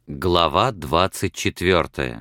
Глава 24.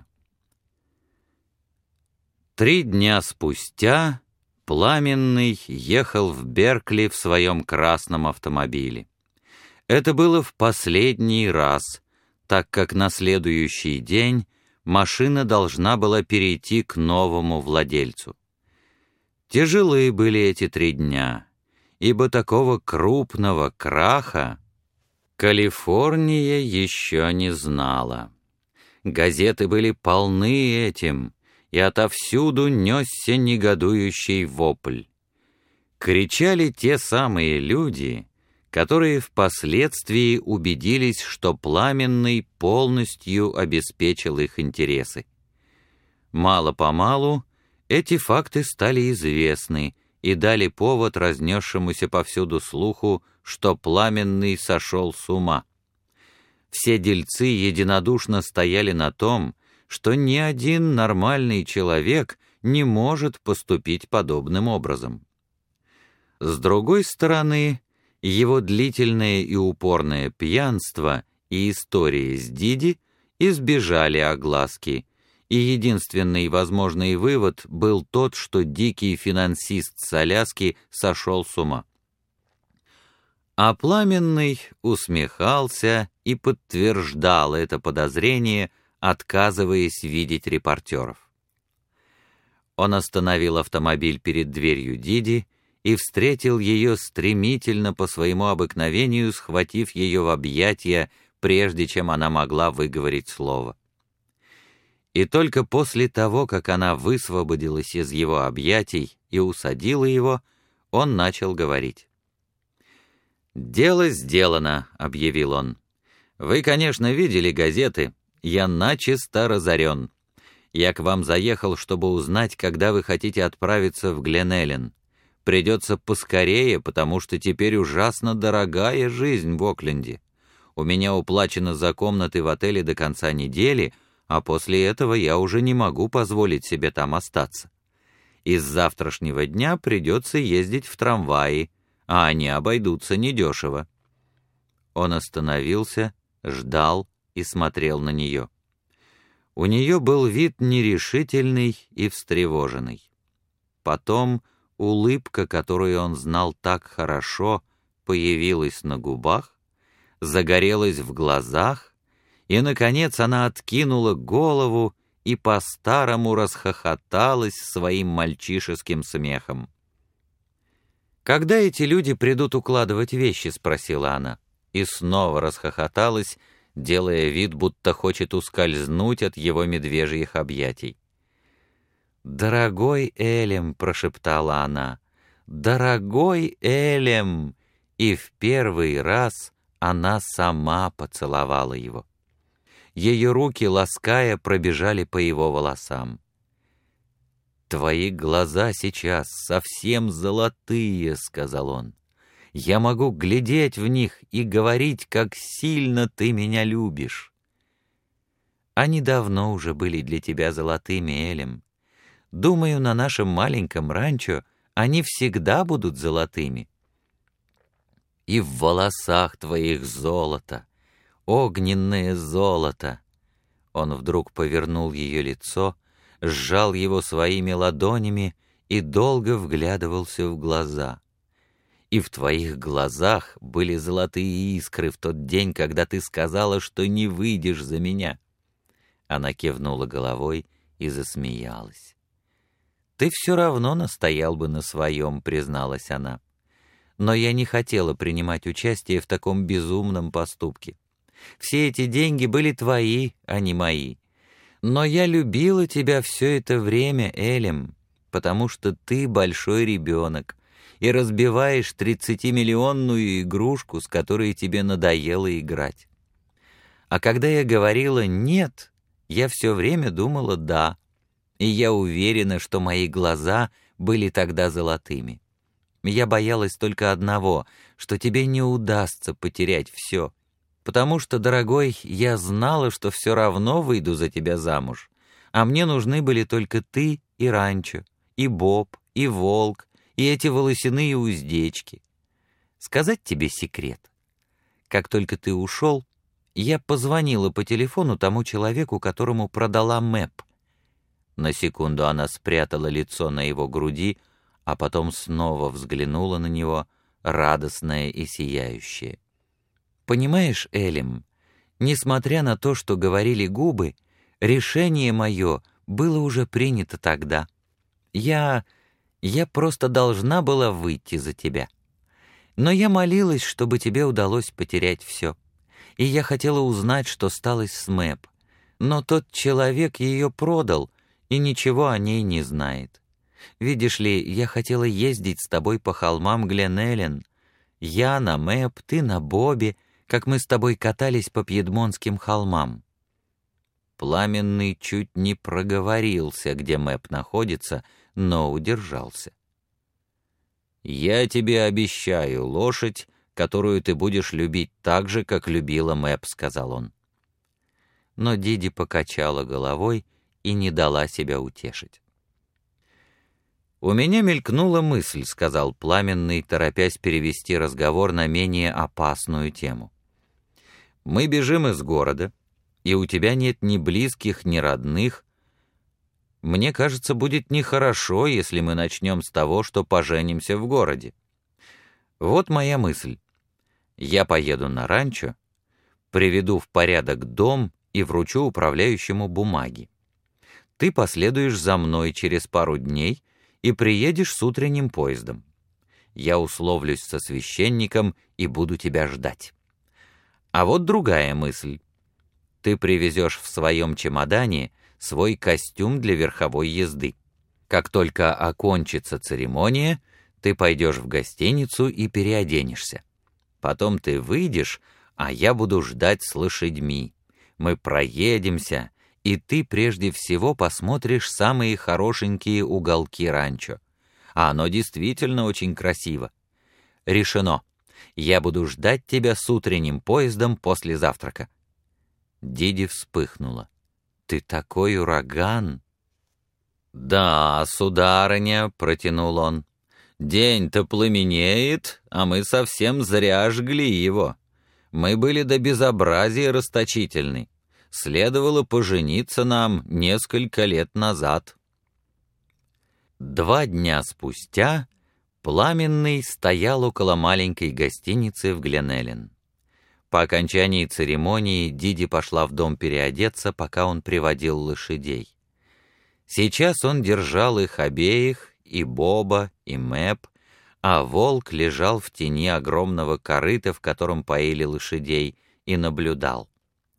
3 дня спустя Пламенный ехал в Беркли в своем красном автомобиле. Это было в последний раз, так как на следующий день машина должна была перейти к новому владельцу. Тяжелые были эти 3 дня, ибо такого крупного краха Калифорния еще не знала. Газеты были полны этим, и отовсюду несся негодующий вопль. Кричали те самые люди, которые впоследствии убедились, что Пламенный полностью обеспечил их интересы. Мало-помалу эти факты стали известны и дали повод разнесшемуся повсюду слуху, что Пламенный сошел с ума. Все дельцы единодушно стояли на том, что ни один нормальный человек не может поступить подобным образом. С другой стороны, его длительное и упорное пьянство и истории с Диди избежали огласки, и единственный возможный вывод был тот, что дикий финансист с Аляски сошел с ума. А Пламенный усмехался и подтверждал это подозрение, отказываясь видеть репортеров. Он остановил автомобиль перед дверью Диди и встретил ее стремительно по своему обыкновению, схватив ее в объятия, прежде чем она могла выговорить слово. И только после того, как она высвободилась из его объятий и усадила его, он начал говорить. «Дело сделано», — объявил он. «Вы, конечно, видели газеты. Я начисто разорен. Я к вам заехал, чтобы узнать, когда вы хотите отправиться в Глен-Эллен. Придется поскорее, потому что теперь ужасно дорогая жизнь в Окленде. У меня уплачено за комнаты в отеле до конца недели, а после этого я уже не могу позволить себе там остаться. Из завтрашнего дня придется ездить в трамвае, а они обойдутся недешево». Он остановился, ждал и смотрел на нее. У нее был вид нерешительный и встревоженный. Потом улыбка, которую он знал так хорошо, появилась на губах, загорелась в глазах, и, наконец, она откинула голову и по-старому расхохоталась своим мальчишеским смехом. «Когда эти люди придут укладывать вещи?» — спросила она, и снова расхохоталась, делая вид, будто хочет ускользнуть от его медвежьих объятий. «Дорогой Элем!» — прошептала она. «Дорогой Элем!» И в первый раз она сама поцеловала его. Ее руки, лаская, пробежали по его волосам. «Твои глаза сейчас совсем золотые», — сказал он. «Я могу глядеть в них и говорить, как сильно ты меня любишь». «Они давно уже были для тебя золотыми, Элем. Думаю, на нашем маленьком ранчо они всегда будут золотыми». «И в волосах твоих золото, огненное золото». Он вдруг повернул ее лицо, сжал его своими ладонями и долго вглядывался в глаза. «И в твоих глазах были золотые искры в тот день, когда ты сказала, что не выйдешь за меня». Она кивнула головой и засмеялась. «Ты все равно настоял бы на своем», — призналась она. «Но я не хотела принимать участие в таком безумном поступке. Все эти деньги были твои, а не мои. Но я любила тебя все это время, Элем, потому что ты большой ребенок и разбиваешь 30-миллионную игрушку, с которой тебе надоело играть. А когда я говорила «нет», я все время думала «да», и я уверена, что мои глаза были тогда золотыми. Я боялась только одного, что тебе не удастся потерять все, потому что, дорогой, я знала, что все равно выйду за тебя замуж, а мне нужны были только ты и ранчо, и Боб, и волк, и эти волосяные уздечки. Сказать тебе секрет. Как только ты ушел, я позвонила по телефону тому человеку, которому продала Мэп». На секунду она спрятала лицо на его груди, а потом снова взглянула на него, радостная и сияющая. «Понимаешь, Элим, несмотря на то, что говорили губы, решение мое было уже принято тогда. Я просто должна была выйти за тебя. Но я молилась, чтобы тебе удалось потерять все. И я хотела узнать, что сталось с Мэп. Но тот человек ее продал и ничего о ней не знает. Видишь ли, я хотела ездить с тобой по холмам Гленэлен. Я на Мэп, ты на Бобби, как мы с тобой катались по Пьедмонтским холмам». Пламенный чуть не проговорился, где Мэп находится, но удержался. «Я тебе обещаю лошадь, которую ты будешь любить так же, как любила Мэп», — сказал он. Но Диди покачала головой и не дала себя утешить. «У меня мелькнула мысль», — сказал Пламенный, торопясь перевести разговор на менее опасную тему. «Мы бежим из города, и у тебя нет ни близких, ни родных. Мне кажется, будет нехорошо, если мы начнем с того, что поженимся в городе. Вот моя мысль. Я поеду на ранчо, приведу в порядок дом и вручу управляющему бумаги. Ты последуешь за мной через пару дней и приедешь с утренним поездом. Я условлюсь со священником и буду тебя ждать. А вот другая мысль. Ты привезешь в своем чемодане свой костюм для верховой езды. Как только окончится церемония, ты пойдешь в гостиницу и переоденешься. Потом ты выйдешь, а я буду ждать с лошадьми. Мы проедемся, и ты прежде всего посмотришь самые хорошенькие уголки ранчо. А оно действительно очень красиво. Решено. Я буду ждать тебя с утренним поездом после завтрака». Диди вспыхнула. «Ты такой ураган!» «Да, сударыня», — протянул он, — «день-то пламенеет, а мы совсем зря жгли его. Мы были до безобразия расточительны. Следовало пожениться нам несколько лет назад». 2 дня спустя Пламенный стоял около маленькой гостиницы в Гленэлен. По окончании церемонии Диди пошла в дом переодеться, пока он приводил лошадей. Сейчас он держал их обеих, и Боба, и Мэп, а волк лежал в тени огромного корыта, в котором поили лошадей, и наблюдал.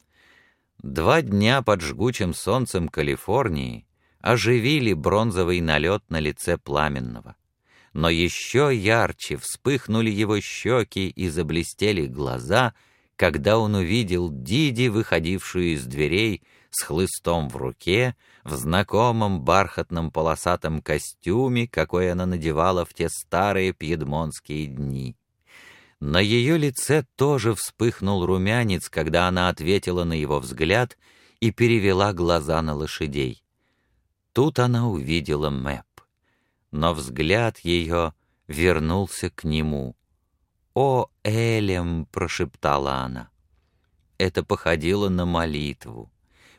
2 дня под жгучим солнцем Калифорнии оживили бронзовый налет на лице Пламенного. Но еще ярче вспыхнули его щеки и заблестели глаза, когда он увидел Диди, выходившую из дверей с хлыстом в руке, в знакомом бархатном полосатом костюме, какой она надевала в те старые пьедмонтские дни. На ее лице тоже вспыхнул румянец, когда она ответила на его взгляд и перевела глаза на лошадей. Тут она увидела Мэп, но взгляд ее вернулся к нему. «О, Элем!» — прошептала она. Это походило на молитву,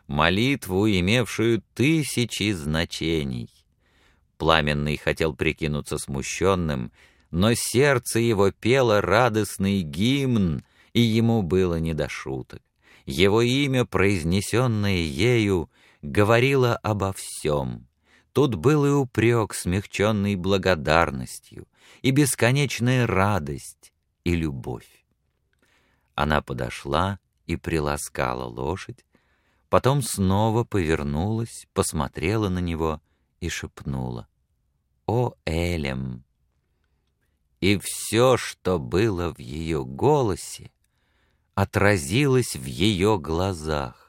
имевшую 1000 значений. Пламенный хотел прикинуться смущенным, но сердце его пело радостный гимн, и ему было не до шуток. Его имя, произнесенное ею, говорило обо всем. Тут был и упрек, смягченный благодарностью, и бесконечная радость, и любовь. Она подошла и приласкала лошадь, потом снова повернулась, посмотрела на него и шепнула: «О, Элем!» И все, что было в ее голосе, отразилось в ее глазах.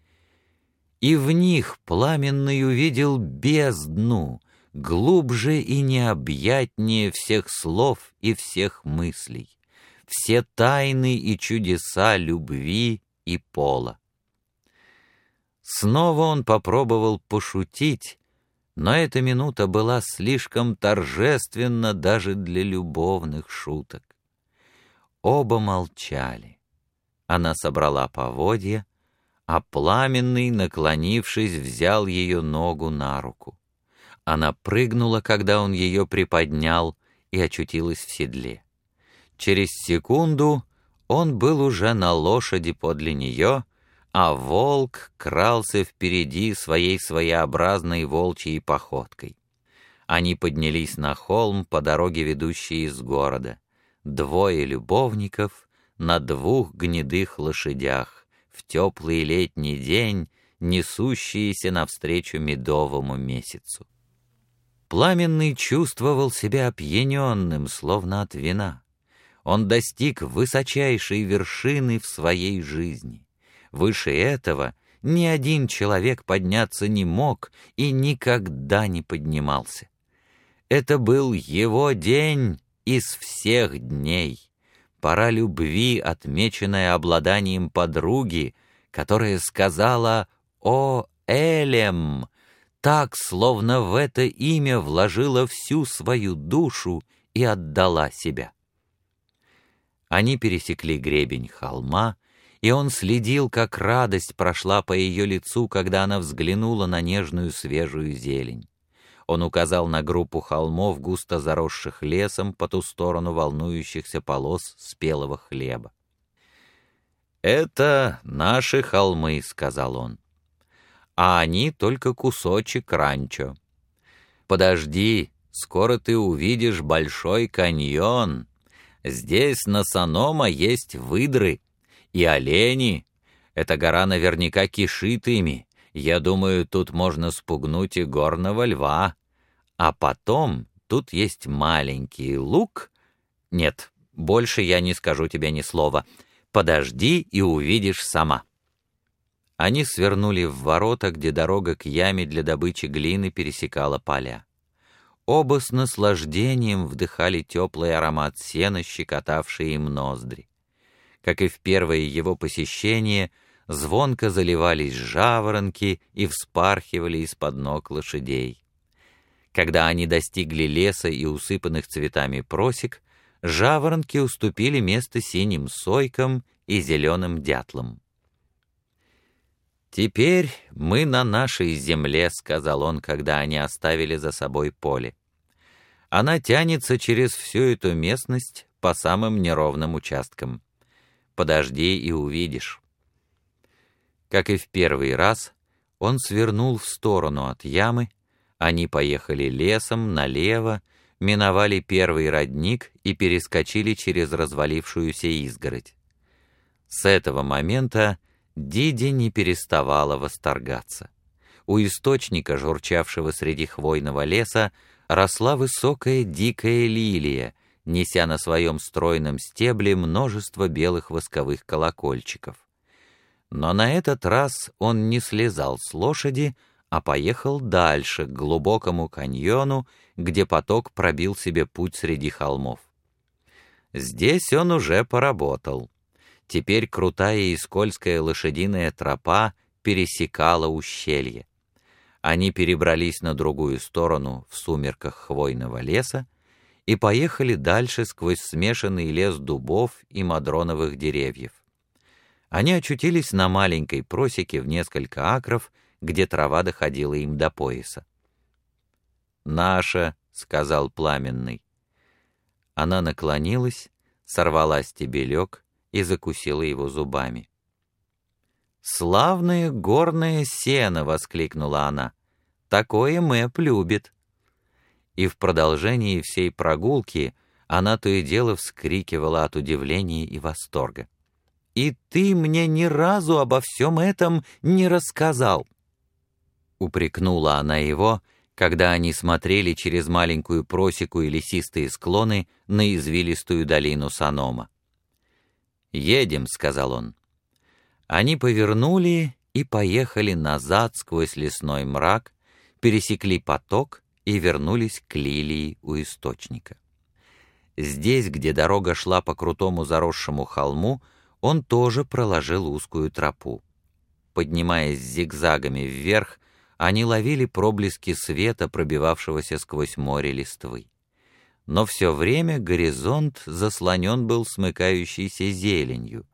И в них Пламенный увидел бездну, глубже и необъятнее всех слов и всех мыслей, все тайны и чудеса любви и пола. Снова он попробовал пошутить, но эта минута была слишком торжественна даже для любовных шуток. Оба молчали. Она собрала поводья, а Пламенный, наклонившись, взял ее ногу на руку. Она прыгнула, когда он ее приподнял, и очутилась в седле. Через секунду он был уже на лошади подле нее, а волк крался впереди своей своеобразной волчьей походкой. Они поднялись на холм по дороге, ведущей из города. Двое любовников на двух гнедых лошадях, в теплый летний день, несущиеся навстречу медовому месяцу. Пламенный чувствовал себя опьяненным, словно от вина. Он достиг высочайшей вершины в своей жизни. Выше этого ни один человек подняться не мог и никогда не поднимался. Это был его день из всех дней. Пора любви, отмеченная обладанием подруги, которая сказала «О, Элем!», так, словно в это имя вложила всю свою душу и отдала себя. Они пересекли гребень холма, и он следил, как радость прошла по ее лицу, когда она взглянула на нежную свежую зелень. Он указал на группу холмов, густо заросших лесом по ту сторону волнующихся полос спелого хлеба. «Это наши холмы», — сказал он, — «а они только кусочек ранчо. Подожди, скоро ты увидишь большой каньон. Здесь на Санома есть выдры и олени. Эта гора наверняка кишит ими. Я думаю, тут можно спугнуть и горного льва. А потом тут есть маленький луг. Нет, больше я не скажу тебе ни слова. Подожди и увидишь сама». Они свернули в ворота, где дорога к яме для добычи глины пересекала поля. Оба с наслаждением вдыхали теплый аромат сена, щекотавший им ноздри. Как и в первое его посещение, звонко заливались жаворонки и вспархивали из-под ног лошадей. Когда они достигли леса и усыпанных цветами просек, жаворонки уступили место синим сойкам и зеленым дятлам. «Теперь мы на нашей земле», — сказал он, когда они оставили за собой поле. «Она тянется через всю эту местность по самым неровным участкам. Подожди и увидишь». Как и в первый раз, он свернул в сторону от ямы, они поехали лесом налево, миновали первый родник и перескочили через развалившуюся изгородь. С этого момента Диди не переставала восторгаться. У источника, журчавшего среди хвойного леса, росла высокая дикая лилия, неся на своем стройном стебле множество белых восковых колокольчиков. Но на этот раз он не слезал с лошади, а поехал дальше, к глубокому каньону, где поток пробил себе путь среди холмов. Здесь он уже поработал. Теперь крутая и скользкая лошадиная тропа пересекала ущелье. Они перебрались на другую сторону в сумерках хвойного леса и поехали дальше сквозь смешанный лес дубов и мадроновых деревьев. Они очутились на маленькой просеке в несколько акров, где трава доходила им до пояса. «Наша», — сказал Пламенный. Она наклонилась, сорвала стебелек и закусила его зубами. «Славное горное сено!» — воскликнула она. «Такое Мэп любит!» И в продолжении всей прогулки она то и дело вскрикивала от удивления и восторга. «И ты мне ни разу обо всем этом не рассказал!» Упрекнула она его, когда они смотрели через маленькую просеку и лесистые склоны на извилистую долину Санома. «Едем», — сказал он. Они повернули и поехали назад сквозь лесной мрак, пересекли поток и вернулись к лилии у источника. Здесь, где дорога шла по крутому заросшему холму, он тоже проложил узкую тропу. Поднимаясь зигзагами вверх, они ловили проблески света, пробивавшегося сквозь море листвы. Но все время горизонт заслонен был смыкающейся зеленью.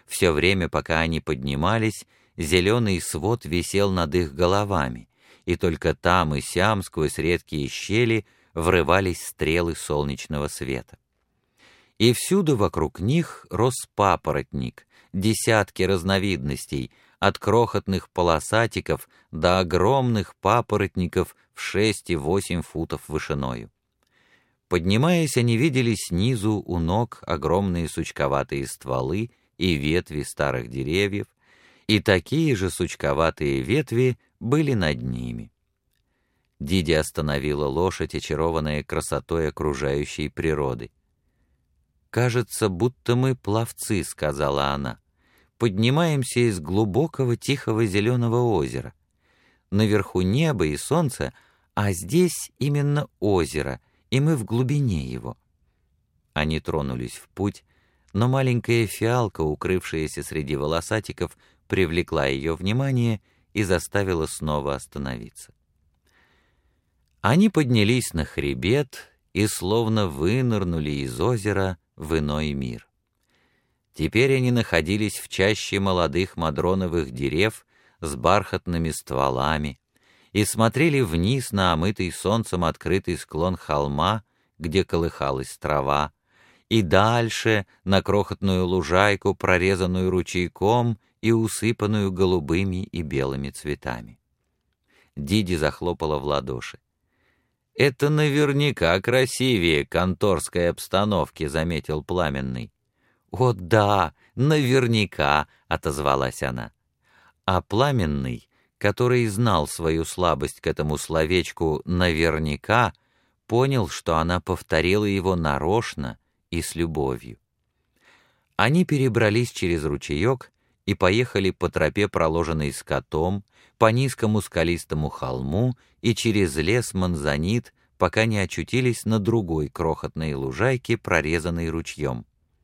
Все время, пока они поднимались, зеленый свод висел над их головами, и только там и сям сквозь редкие щели врывались стрелы солнечного света. И всюду вокруг них рос папоротник, десятки разновидностей, от крохотных полосатиков до огромных папоротников в 6 и 8 футов вышиною. Поднимаясь, они видели снизу у ног огромные сучковатые стволы и ветви старых деревьев, и такие же сучковатые ветви были над ними. Диди остановила лошадь, очарованная красотой окружающей природы. «Кажется, будто мы пловцы», — сказала она. «Поднимаемся из глубокого тихого зеленого озера. Наверху небо и солнце, а здесь именно озеро, и мы в глубине его». Они тронулись в путь, но маленькая фиалка, укрывшаяся среди волосатиков, привлекла ее внимание и заставила снова остановиться. Они поднялись на хребет и словно вынырнули из озера в иной мир. Теперь они находились в чаще молодых мадроновых дерев с бархатными стволами и смотрели вниз на омытый солнцем открытый склон холма, где колыхалась трава, и дальше на крохотную лужайку, прорезанную ручейком и усыпанную голубыми и белыми цветами. Диди захлопала в ладоши. «Это наверняка красивее конторской обстановки», — заметил Пламенный. «О да, наверняка», — отозвалась она. А Пламенный, который знал свою слабость к этому словечку «наверняка», понял, что она повторила его нарочно и с любовью. Они перебрались через ручеек и поехали по тропе, проложенной скотом, по низкому скалистому холму и через лес манзанит, пока не очутились на другой крохотной лужайке, прорезанной ручьем.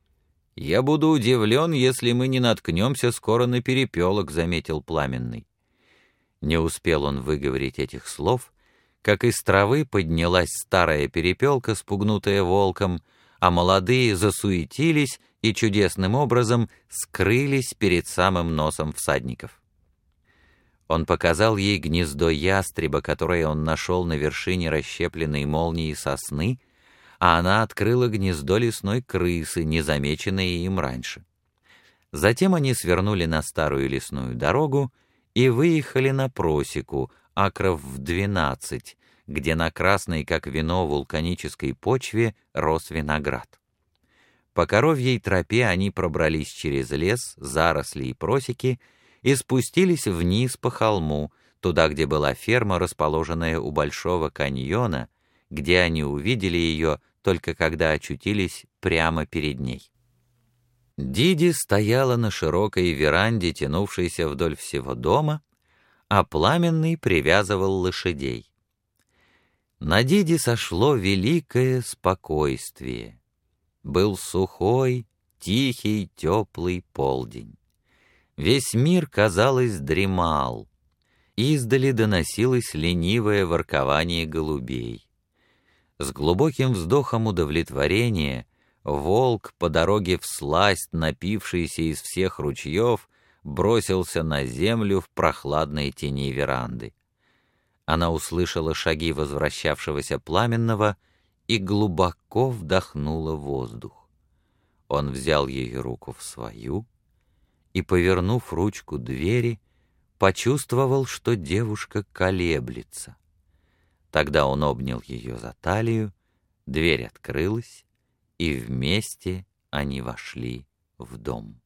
«Я буду удивлен, если мы не наткнемся скоро на перепелок», — заметил Пламенный. Не успел он выговорить этих слов, как из травы поднялась старая перепелка, спугнутая волком, а молодые засуетились и чудесным образом скрылись перед самым носом всадников. Он показал ей гнездо ястреба, которое он нашел на вершине расщепленной молнии сосны, а она открыла гнездо лесной крысы, незамеченное им раньше. Затем они свернули на старую лесную дорогу и выехали на просеку, акров в 12, где на красной, как вино, вулканической почве рос виноград. По коровьей тропе они пробрались через лес, заросли и просеки и спустились вниз по холму, туда, где была ферма, расположенная у Большого каньона, где они увидели ее только когда очутились прямо перед ней. Диди стояла на широкой веранде, тянувшейся вдоль всего дома, а Пламенный привязывал лошадей. На Диди сошло великое спокойствие. Был сухой, тихий, теплый полдень. Весь мир, казалось, дремал. Издали доносилось ленивое воркование голубей. С глубоким вздохом удовлетворения волк, по дороге всласть напившийся из всех ручьев, бросился на землю в прохладной тени веранды. Она услышала шаги возвращавшегося Пламенного и глубоко вдохнула воздух. Он взял ее руку в свою и, повернув ручку двери, почувствовал, что девушка колеблется. Тогда он обнял ее за талию, дверь открылась, и вместе они вошли в дом.